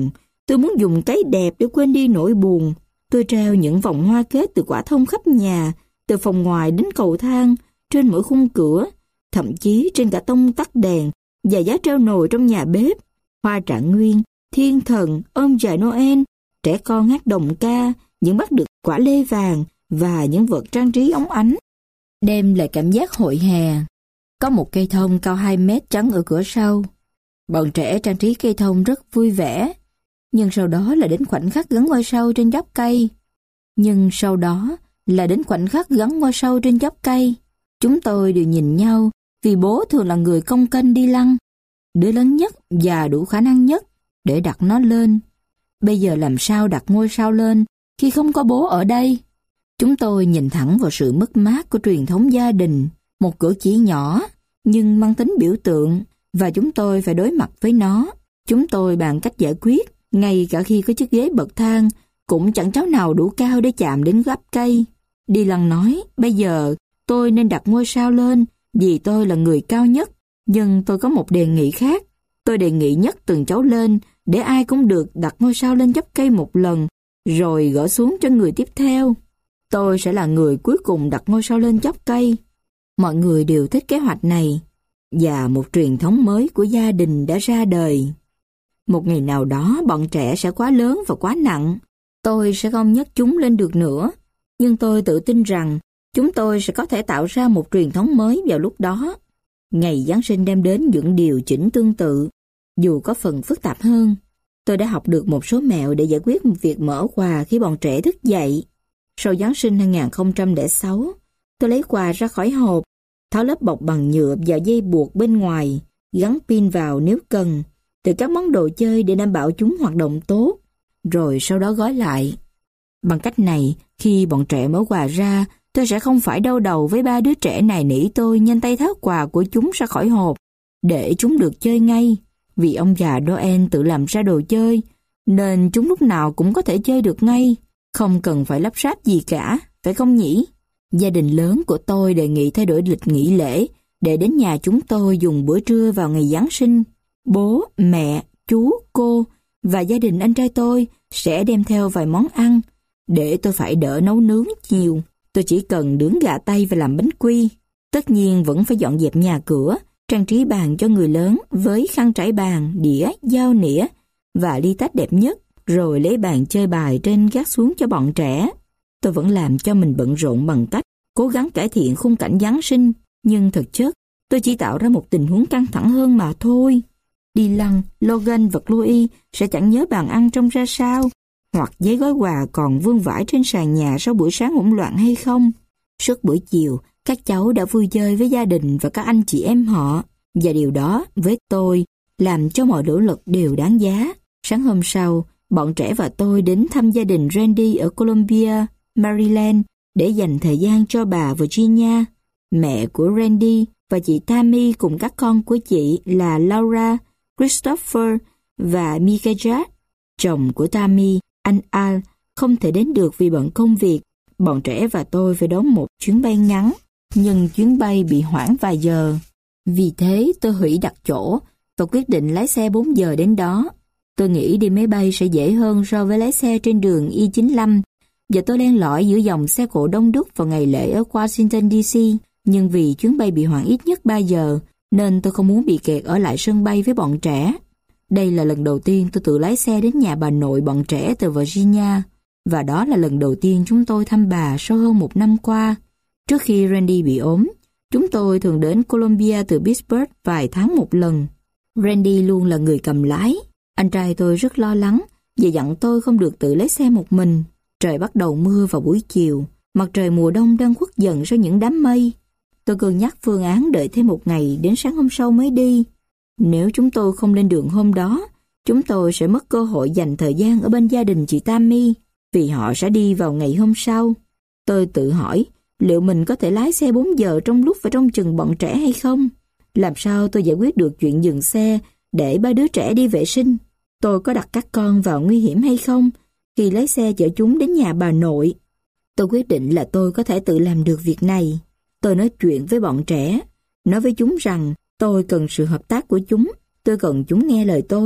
Tôi muốn dùng cái đẹp để quên đi nỗi buồn. Tôi treo những vòng hoa kết từ quả thông khắp nhà, từ phòng ngoài đến cầu thang, trên mỗi khung cửa, thậm chí trên cả tông tắt đèn và giá treo nồi trong nhà bếp. Hoa trạng nguyên, thiên thần, ôm dài Noel, trẻ con hát đồng ca, những bắt được quả lê vàng và những vật trang trí óng ánh. Đem lại cảm giác hội hè. Có một cây thông cao hai mét trắng ở cửa sau. Bọn trẻ trang trí cây thông rất vui vẻ. Nhưng sau đó là đến khoảnh khắc gắn ngôi sao trên gốc cây. Nhưng sau đó là đến khoảnh khắc gắn ngôi sao trên gốc cây. Chúng tôi đều nhìn nhau vì bố thường là người cong kênh đi lăng, đứa lớn nhất và đủ khả năng nhất để đặt nó lên. Bây giờ làm sao đặt ngôi sao lên khi không có bố ở đây? Chúng tôi nhìn thẳng vào sự mất mát của truyền thống gia đình, một cử chỉ nhỏ nhưng mang tính biểu tượng, và chúng tôi phải đối mặt với nó. Chúng tôi bàn cách giải quyết, ngay cả khi có chiếc ghế bậc thang cũng chẳng cháu nào đủ cao để chạm đến gốc cây. Đi Lăng nói, bây giờ tôi nên đặt ngôi sao lên vì tôi là người cao nhất, nhưng tôi có một đề nghị khác. Tôi đề nghị nhấc từng cháu lên để ai cũng được đặt ngôi sao lên gốc cây một lần, rồi gỡ xuống cho người tiếp theo. Tôi sẽ là người cuối cùng đặt ngôi sao lên gốc cây. Mọi người đều thích kế hoạch này, và một truyền thống mới của gia đình đã ra đời. Một ngày nào đó bọn trẻ sẽ quá lớn và quá nặng. Tôi sẽ không nhấc chúng lên được nữa, nhưng tôi tự tin rằng chúng tôi sẽ có thể tạo ra một truyền thống mới vào lúc đó. Ngày Giáng sinh đem đến những điều chỉnh tương tự, dù có phần phức tạp hơn. Tôi đã học được một số mẹo để giải quyết một việc mở quà khi bọn trẻ thức dậy. Sau Giáng sinh hai nghìn không trăm lẻ sáu, tôi lấy quà ra khỏi hộp, tháo lớp bọc bằng nhựa và dây buộc bên ngoài, gắn pin vào nếu cần, từ các món đồ chơi để đảm bảo chúng hoạt động tốt, rồi sau đó gói lại. Bằng cách này, khi bọn trẻ mở quà ra, tôi sẽ không phải đau đầu với ba đứa trẻ này nỉ tôi nhanh tay tháo quà của chúng ra khỏi hộp, để chúng được chơi ngay, vì ông già Noel tự làm ra đồ chơi, nên chúng lúc nào cũng có thể chơi được ngay, không cần phải lắp ráp gì cả, phải không nhỉ? Gia đình lớn của tôi đề nghị thay đổi lịch nghỉ lễ để đến nhà chúng tôi dùng bữa trưa vào ngày Giáng sinh. Bố, mẹ, chú, cô và gia đình anh trai tôi sẽ đem theo vài món ăn, để tôi phải đỡ nấu nướng nhiều. Tôi chỉ cần nướng gà tây và làm bánh quy. Tất nhiên vẫn phải dọn dẹp nhà cửa, trang trí bàn cho người lớn với khăn trải bàn, đĩa, dao nĩa và ly tách đẹp nhất, rồi lấy bàn chơi bài trên gác xuống cho bọn trẻ. Tôi vẫn làm cho mình bận rộn bằng cách cố gắng cải thiện khung cảnh Giáng sinh, nhưng thực chất tôi chỉ tạo ra một tình huống căng thẳng hơn mà thôi. Đi Lăng, Logan và Chloe sẽ chẳng nhớ bàn ăn trông ra sao, hoặc giấy gói quà còn vương vãi trên sàn nhà sau buổi sáng hỗn loạn hay không. Suốt buổi chiều, các cháu đã vui chơi với gia đình và các anh chị em họ, và điều đó với tôi làm cho mọi nỗ lực đều đáng giá. Sáng hôm sau, bọn trẻ và tôi đến thăm gia đình Randy ở Columbia, Maryland, để dành thời gian cho bà Virginia, mẹ của Randy, và chị Tammy cùng các con của chị là Laura, Christopher và Micaiah. Chồng của Tammy, anh Al, không thể đến được vì bận công việc. Bọn trẻ và tôi phải đón một chuyến bay ngắn, nhưng chuyến bay bị hoãn vài giờ. Vì thế tôi hủy đặt chỗ và quyết định lái xe bốn giờ đến đó. Tôi nghĩ đi máy bay sẽ dễ hơn so với lái xe trên đường I chín lăm, và tôi len lỏi giữa dòng xe cộ đông đúc vào ngày lễ ở Washington D C. Nhưng vì chuyến bay bị hoãn ít nhất ba giờ, nên tôi không muốn bị kẹt ở lại sân bay với bọn trẻ. Đây là lần đầu tiên tôi tự lái xe đến nhà bà nội bọn trẻ từ Virginia, và đó là lần đầu tiên chúng tôi thăm bà sau hơn một năm qua. Trước khi Randy bị ốm, chúng tôi thường đến Columbia từ Pittsburgh vài tháng một lần. Randy luôn là người cầm lái. Anh trai tôi rất lo lắng và dặn tôi không được tự lái xe một mình. Trời bắt đầu mưa vào buổi chiều, mặt trời mùa đông đang khuất dần sau những đám mây. Tôi cân nhắc phương án đợi thêm một ngày đến sáng hôm sau mới đi. Nếu chúng tôi không lên đường hôm đó, chúng tôi sẽ mất cơ hội dành thời gian ở bên gia đình chị Tammy, vì họ sẽ đi vào ngày hôm sau. Tôi tự hỏi, liệu mình có thể lái xe bốn giờ trong lúc phải trông chừng bọn trẻ hay không? Làm sao tôi giải quyết được chuyện dừng xe để ba đứa trẻ đi vệ sinh? Tôi có đặt các con vào nguy hiểm hay không khi lái xe chở chúng đến nhà bà nội? Tôi quyết định là tôi có thể tự làm được việc này. Tôi nói chuyện với bọn trẻ, nói với chúng rằng tôi cần sự hợp tác của chúng. Tôi cần chúng nghe lời tôi,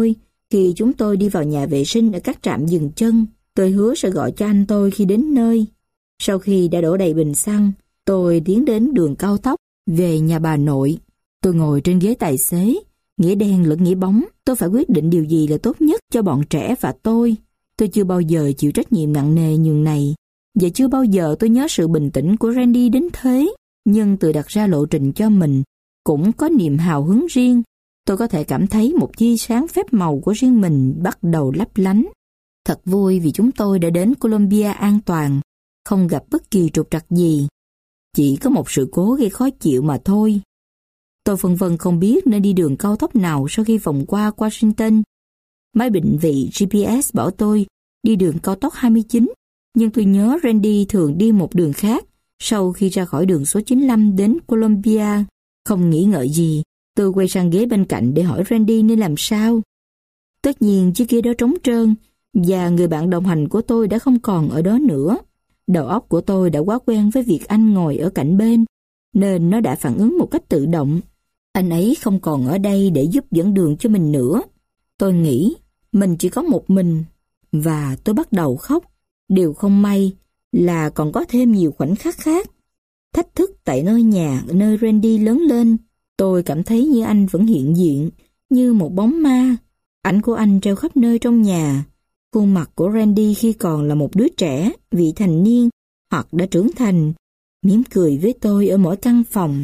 Khi chúng tôi đi vào nhà vệ sinh ở các trạm dừng chân, tôi hứa sẽ gọi cho anh tôi khi đến nơi. Sau khi đã đổ đầy bình xăng, tôi tiến đến đường cao tốc về nhà bà nội. Tôi ngồi trên ghế tài xế, nghĩa đen lẫn nghĩa bóng. Tôi phải quyết định điều gì là tốt nhất cho bọn trẻ và tôi. Tôi chưa bao giờ chịu trách nhiệm nặng nề nhường này, và chưa bao giờ tôi nhớ sự bình tĩnh của Randy đến thế. Nhưng tự đặt ra lộ trình cho mình cũng có niềm hào hứng riêng. Tôi có thể cảm thấy một tia sáng phép màu của riêng mình bắt đầu lấp lánh. Thật vui vì chúng tôi đã đến Colombia an toàn, không gặp bất kỳ trục trặc gì. Chỉ có một sự cố gây khó chịu mà thôi. Tôi phân vân không biết nên đi đường cao tốc nào sau khi vòng qua Washington. Máy định vị giê pê ét bảo tôi đi đường cao tốc hai mươi chín, nhưng tôi nhớ Randy thường đi một đường khác sau khi ra khỏi đường số chín mươi lăm đến Colombia. Không nghĩ ngợi gì, tôi quay sang ghế bên cạnh để hỏi Randy nên làm sao. Tất nhiên chiếc ghế đó trống trơn, và người bạn đồng hành của tôi đã không còn ở đó nữa. Đầu óc của tôi đã quá quen với việc anh ngồi ở cạnh bên, nên nó đã phản ứng một cách tự động. Anh ấy không còn ở đây để giúp dẫn đường cho mình nữa. Tôi nghĩ mình chỉ có một mình, và tôi bắt đầu khóc. Điều không may là còn có thêm nhiều khoảnh khắc khác. Thách thức tại ngôi nhà nơi Randy lớn lên. Tôi cảm thấy như anh vẫn hiện diện, như một bóng ma. Ảnh của anh treo khắp nơi trong nhà. Khuôn mặt của Randy khi còn là một đứa trẻ, vị thành niên hoặc đã trưởng thành, mỉm cười với tôi ở mỗi căn phòng.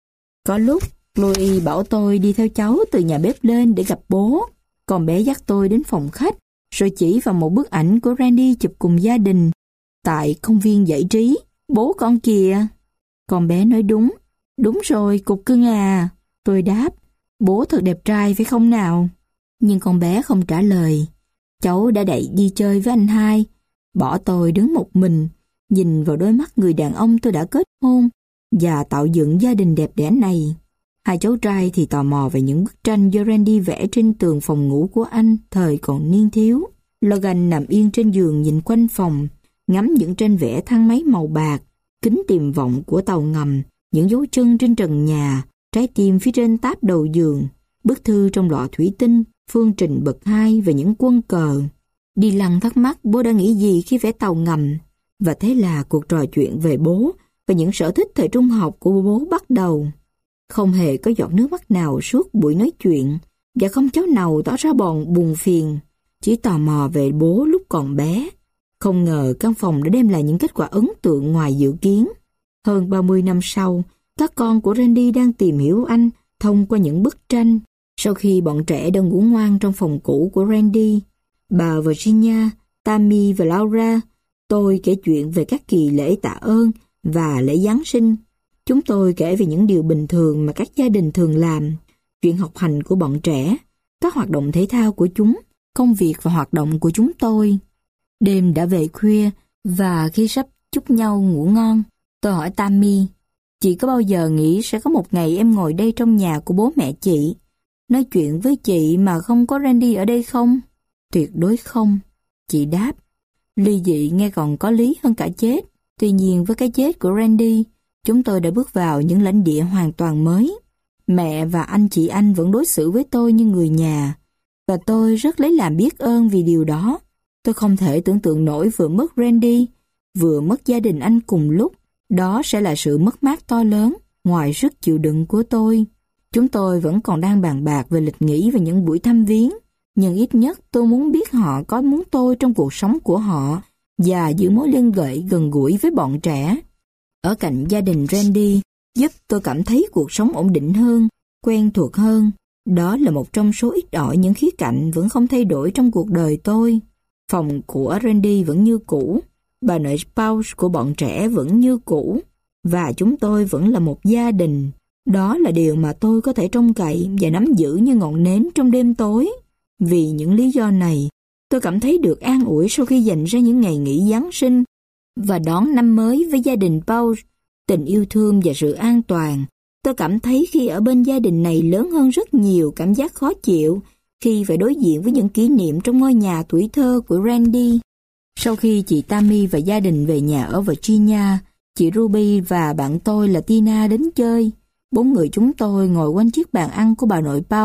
Có lúc, Chloe bảo tôi đi theo cháu từ nhà bếp lên để gặp bố. Con bé dắt tôi đến phòng khách, rồi chỉ vào một bức ảnh của Randy chụp cùng gia đình tại công viên giải trí. Bố con kìa. Con bé nói đúng. Đúng rồi, cục cưng à. Tôi đáp, bố thật đẹp trai phải không nào? Nhưng con bé không trả lời. Cháu đã đẩy đi chơi với anh hai, bỏ tôi đứng một mình, nhìn vào đôi mắt người đàn ông tôi đã kết hôn và tạo dựng gia đình đẹp đẽ này. Hai cháu trai thì tò mò về những bức tranh do Randy vẽ trên tường phòng ngủ của anh thời còn niên thiếu. Logan nằm yên trên giường nhìn quanh phòng, ngắm những tranh vẽ thang máy màu bạc, kính tiềm vọng của tàu ngầm, những dấu chân trên trần nhà, trái tim phía trên táp đầu giường, bức thư trong lọ thủy tinh, phương trình bậc hai và những quân cờ. Đi lăng thắc mắc bố đã nghĩ gì khi vẽ tàu ngầm, và thế là cuộc trò chuyện về bố và những sở thích thời trung học của bố bắt đầu. Không hề có giọt nước mắt nào suốt buổi nói chuyện, và không cháu nào tỏ ra bòn buồn phiền, chỉ tò mò về bố lúc còn bé. Không ngờ căn phòng đã đem lại những kết quả ấn tượng ngoài dự kiến. Hơn ba mươi năm sau, các con của Randy đang tìm hiểu anh thông qua những bức tranh. Sau khi bọn trẻ đang ngủ ngoan trong phòng cũ của Randy, bà Virginia, Tammy và Laura, tôi kể chuyện về các kỳ lễ tạ ơn và lễ Giáng sinh. Chúng tôi kể về những điều bình thường mà các gia đình thường làm, chuyện học hành của bọn trẻ, các hoạt động thể thao của chúng, công việc và hoạt động của chúng tôi. Đêm đã về khuya, và khi sắp chúc nhau ngủ ngon, tôi hỏi Tammy, chị có bao giờ nghĩ sẽ có một ngày em ngồi đây trong nhà của bố mẹ chị, nói chuyện với chị mà không có Randy ở đây không? Tuyệt đối không, chị đáp. Ly dị nghe còn có lý hơn cả chết. Tuy nhiên với cái chết của Randy, chúng tôi đã bước vào những lãnh địa hoàn toàn mới. Mẹ và anh chị anh vẫn đối xử với tôi như người nhà, và tôi rất lấy làm biết ơn vì điều đó. Tôi không thể tưởng tượng nổi vừa mất Randy, vừa mất gia đình anh cùng lúc. Đó sẽ là sự mất mát to lớn, ngoài sức chịu đựng của tôi. Chúng tôi vẫn còn đang bàn bạc về lịch nghỉ và những buổi thăm viếng, nhưng ít nhất tôi muốn biết họ có muốn tôi trong cuộc sống của họ và giữ mối liên hệ gần gũi với bọn trẻ. Ở cạnh gia đình Randy giúp tôi cảm thấy cuộc sống ổn định hơn, quen thuộc hơn. Đó là một trong số ít ỏi những khía cạnh vẫn không thay đổi trong cuộc đời tôi. Phòng của Randy vẫn như cũ, bà nội spouse của bọn trẻ vẫn như cũ, và chúng tôi vẫn là một gia đình. Đó là điều mà tôi có thể trông cậy và nắm giữ như ngọn nến trong đêm tối. Vì những lý do này, tôi cảm thấy được an ủi sau khi dành ra những ngày nghỉ Giáng sinh và đón năm mới với gia đình Paul. Tình yêu thương và sự an toàn, tôi cảm thấy khi ở bên gia đình này lớn hơn rất nhiều cảm giác khó chịu khi phải đối diện với những kỷ niệm trong ngôi nhà tuổi thơ của Randy. Sau khi chị Tammy và gia đình về nhà ở Virginia, chị Ruby và bạn tôi là Tina đến chơi. Bốn người chúng tôi ngồi quanh chiếc bàn ăn của bà nội Paul.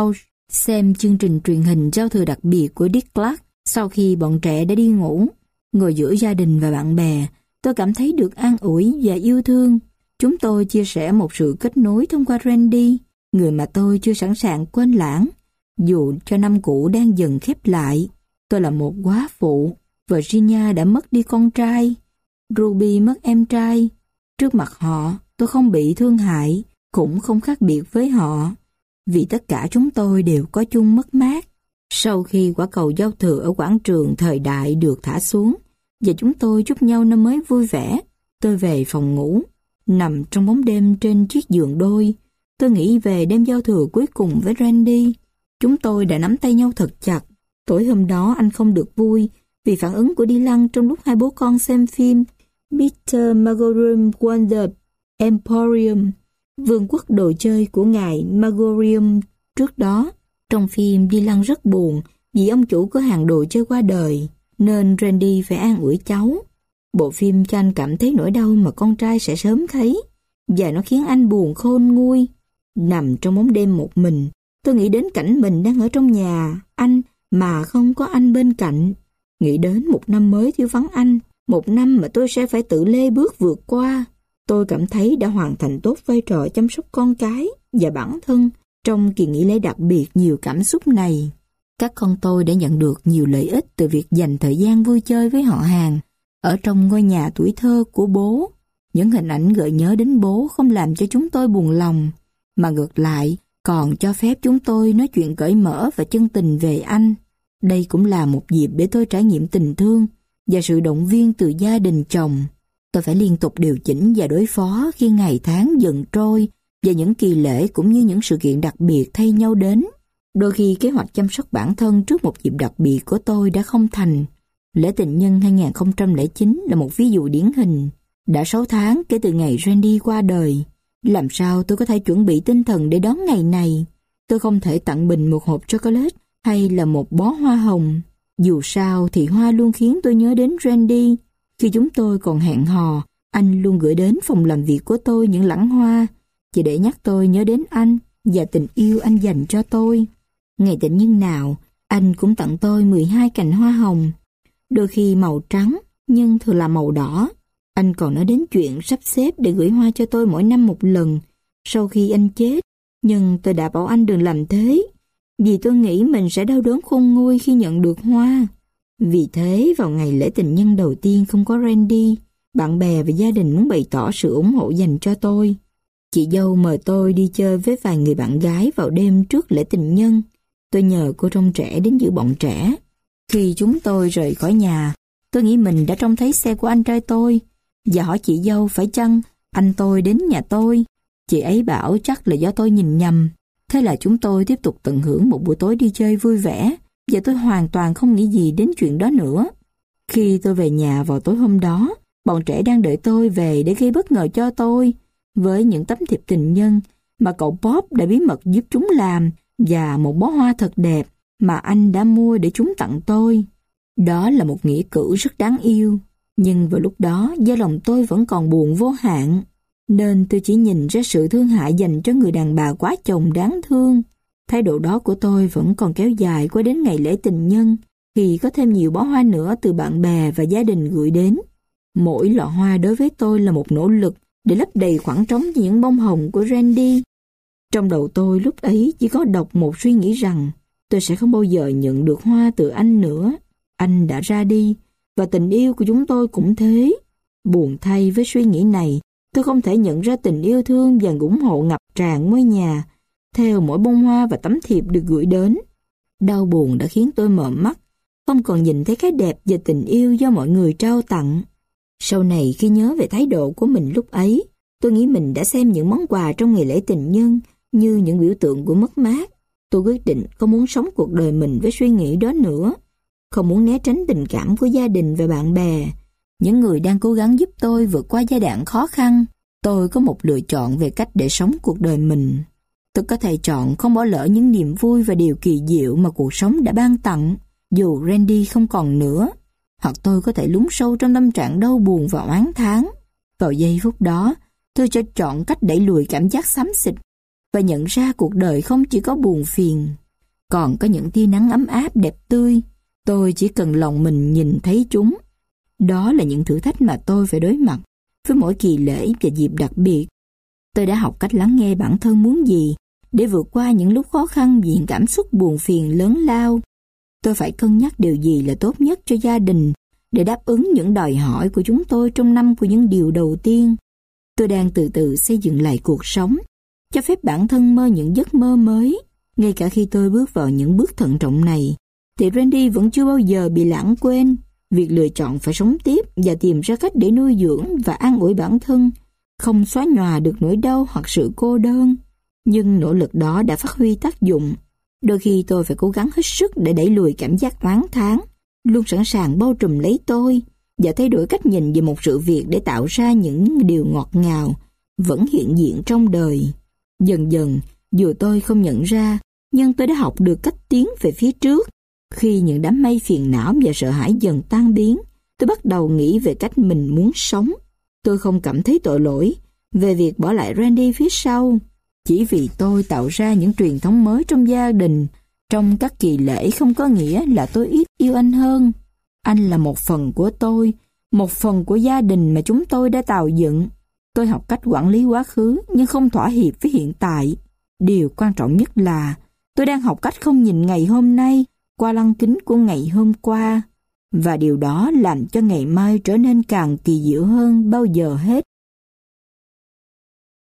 xem chương trình truyền hình giao thừa đặc biệt của Dick Clark sau khi bọn trẻ đã đi ngủ. Ngồi giữa gia đình và bạn bè, tôi cảm thấy được an ủi và yêu thương. Chúng tôi chia sẻ một sự kết nối thông qua Randy, người mà tôi chưa sẵn sàng quên lãng. Dù cho năm cũ đang dần khép lại, tôi là một góa phụ. Virginia đã mất đi con trai, Ruby mất em trai. Trước mặt họ, tôi không bị thương hại, cũng không khác biệt với họ, vì tất cả chúng tôi đều có chung mất mát. Sau khi quả cầu giao thừa ở quảng trường thời đại được thả xuống, và chúng tôi chúc nhau năm mới vui vẻ, tôi về phòng ngủ, nằm trong bóng đêm trên chiếc giường đôi. Tôi nghĩ về đêm giao thừa cuối cùng với Randy. Chúng tôi đã nắm tay nhau thật chặt. Tối hôm đó anh không được vui vì phản ứng của Dylan trong lúc hai bố con xem phim Mister Magorium Wonder Emporium, vương quốc đồ chơi của ngài Magorium trước đó. Trong phim, Dylan rất buồn vì ông chủ cửa hàng đồ chơi qua đời, nên Randy phải an ủi cháu. Bộ phim cho anh cảm thấy nỗi đau mà con trai sẽ sớm thấy, và nó khiến anh buồn khôn nguôi. Nằm trong bóng đêm một mình, tôi nghĩ đến cảnh mình đang ở trong nhà anh mà không có anh bên cạnh. Nghĩ đến một năm mới thiếu vắng anh, một năm mà tôi sẽ phải tự lê bước vượt qua. Tôi cảm thấy đã hoàn thành tốt vai trò chăm sóc con cái và bản thân trong kỳ nghỉ lễ đặc biệt nhiều cảm xúc này. Các con tôi đã nhận được nhiều lợi ích từ việc dành thời gian vui chơi với họ hàng ở trong ngôi nhà tuổi thơ của bố. Những hình ảnh gợi nhớ đến bố không làm cho chúng tôi buồn lòng, mà ngược lại còn cho phép chúng tôi nói chuyện cởi mở và chân tình về anh. Đây cũng là một dịp để tôi trải nghiệm tình thương và sự động viên từ gia đình chồng. Tôi phải liên tục điều chỉnh và đối phó khi ngày tháng dần trôi và những kỳ lễ cũng như những sự kiện đặc biệt thay nhau đến. Đôi khi kế hoạch chăm sóc bản thân trước một dịp đặc biệt của tôi đã không thành. Lễ tình nhân hai không không chín là một ví dụ điển hình. Đã sáu tháng kể từ ngày Randy qua đời. Làm sao tôi có thể chuẩn bị tinh thần để đón ngày này? Tôi không thể tặng Bình một hộp chocolate hay là một bó hoa hồng. Dù sao thì hoa luôn khiến tôi nhớ đến Randy. Khi chúng tôi còn hẹn hò, anh luôn gửi đến phòng làm việc của tôi những lẵng hoa, chỉ để nhắc tôi nhớ đến anh và tình yêu anh dành cho tôi. Ngày tình nhân nào, anh cũng tặng tôi mười hai cành hoa hồng, đôi khi màu trắng, nhưng thường là màu đỏ. Anh còn nói đến chuyện sắp xếp để gửi hoa cho tôi mỗi năm một lần sau khi anh chết, nhưng tôi đã bảo anh đừng làm thế, vì tôi nghĩ mình sẽ đau đớn khôn nguôi khi nhận được hoa. Vì thế, vào ngày lễ tình nhân đầu tiên không có Randy, bạn bè và gia đình muốn bày tỏ sự ủng hộ dành cho tôi. Chị dâu mời tôi đi chơi với vài người bạn gái vào đêm trước lễ tình nhân. Tôi nhờ cô trông trẻ đến giữ bọn trẻ. Khi chúng tôi rời khỏi nhà, tôi nghĩ mình đã trông thấy xe của anh trai tôi và hỏi chị dâu phải chăng anh tôi đến nhà tôi. Chị ấy bảo chắc là do tôi nhìn nhầm. Thế là chúng tôi tiếp tục tận hưởng một buổi tối đi chơi vui vẻ, và tôi hoàn toàn không nghĩ gì đến chuyện đó nữa. Khi tôi về nhà vào tối hôm đó, bọn trẻ đang đợi tôi về để gây bất ngờ cho tôi với những tấm thiệp tình nhân mà cậu Bob đã bí mật giúp chúng làm và một bó hoa thật đẹp mà anh đã mua để chúng tặng tôi. Đó là một nghĩa cử rất đáng yêu, nhưng vào lúc đó do lòng tôi vẫn còn buồn vô hạn, nên tôi chỉ nhìn ra sự thương hại dành cho người đàn bà quá chồng đáng thương. Thái độ đó của tôi vẫn còn kéo dài qua đến ngày lễ tình nhân, khi có thêm nhiều bó hoa nữa từ bạn bè và gia đình gửi đến. Mỗi lọ hoa đối với tôi là một nỗ lực để lấp đầy khoảng trống với những bông hồng của Randy. Trong đầu tôi lúc ấy chỉ có độc một suy nghĩ rằng tôi sẽ không bao giờ nhận được hoa từ anh nữa. Anh đã ra đi, và tình yêu của chúng tôi cũng thế. Buồn thay với suy nghĩ này, tôi không thể nhận ra tình yêu thương và ủng hộ ngập tràn ngôi nhà theo mỗi bông hoa và tấm thiệp được gửi đến. Đau buồn đã khiến tôi mở mắt, không còn nhìn thấy cái đẹp và tình yêu do mọi người trao tặng. Sau này khi nhớ về thái độ của mình lúc ấy, tôi nghĩ mình đã xem những món quà trong ngày lễ tình nhân như những biểu tượng của mất mát. Tôi quyết định không muốn sống cuộc đời mình với suy nghĩ đó nữa, không muốn né tránh tình cảm của gia đình và bạn bè, những người đang cố gắng giúp tôi vượt qua giai đoạn khó khăn. Tôi có một lựa chọn về cách để sống cuộc đời mình. Tôi có thể chọn không bỏ lỡ những niềm vui và điều kỳ diệu mà cuộc sống đã ban tặng, dù Randy không còn nữa. Hoặc tôi có thể lún sâu trong tâm trạng đau buồn và oán thán. Vào giây phút đó, tôi sẽ chọn cách đẩy lùi cảm giác xám xịt và nhận ra cuộc đời không chỉ có buồn phiền. Còn có những tia nắng ấm áp đẹp tươi, tôi chỉ cần lòng mình nhìn thấy chúng. Đó là những thử thách mà tôi phải đối mặt với mỗi kỳ lễ và dịp đặc biệt. Tôi đã học cách lắng nghe bản thân muốn gì để vượt qua những lúc khó khăn vì những cảm xúc buồn phiền lớn lao. Tôi phải cân nhắc điều gì là tốt nhất cho gia đình để đáp ứng những đòi hỏi của chúng tôi trong năm của những điều đầu tiên. Tôi đang từ từ xây dựng lại cuộc sống, cho phép bản thân mơ những giấc mơ mới. Ngay cả khi tôi bước vào những bước thận trọng này, thì Randy vẫn chưa bao giờ bị lãng quên. Việc lựa chọn phải sống tiếp và tìm ra cách để nuôi dưỡng và an ủi bản thân không xóa nhòa được nỗi đau hoặc sự cô đơn. Nhưng nỗ lực đó đã phát huy tác dụng. Đôi khi tôi phải cố gắng hết sức để đẩy lùi cảm giác oán thán, luôn sẵn sàng bao trùm lấy tôi, và thay đổi cách nhìn về một sự việc để tạo ra những điều ngọt ngào vẫn hiện diện trong đời. Dần dần, dù tôi không nhận ra, nhưng tôi đã học được cách tiến về phía trước. Khi những đám mây phiền não và sợ hãi dần tan biến, tôi bắt đầu nghĩ về cách mình muốn sống. Tôi không cảm thấy tội lỗi về việc bỏ lại Randy phía sau, chỉ vì tôi tạo ra những truyền thống mới trong gia đình. Trong các kỳ lễ không có nghĩa là tôi ít yêu anh hơn. Anh là một phần của tôi, một phần của gia đình mà chúng tôi đã tạo dựng. Tôi học cách quản lý quá khứ nhưng không thỏa hiệp với hiện tại. Điều quan trọng nhất là tôi đang học cách không nhìn ngày hôm nay qua lăng kính của ngày hôm qua. Và điều đó làm cho ngày mai trở nên càng kỳ diệu hơn bao giờ hết.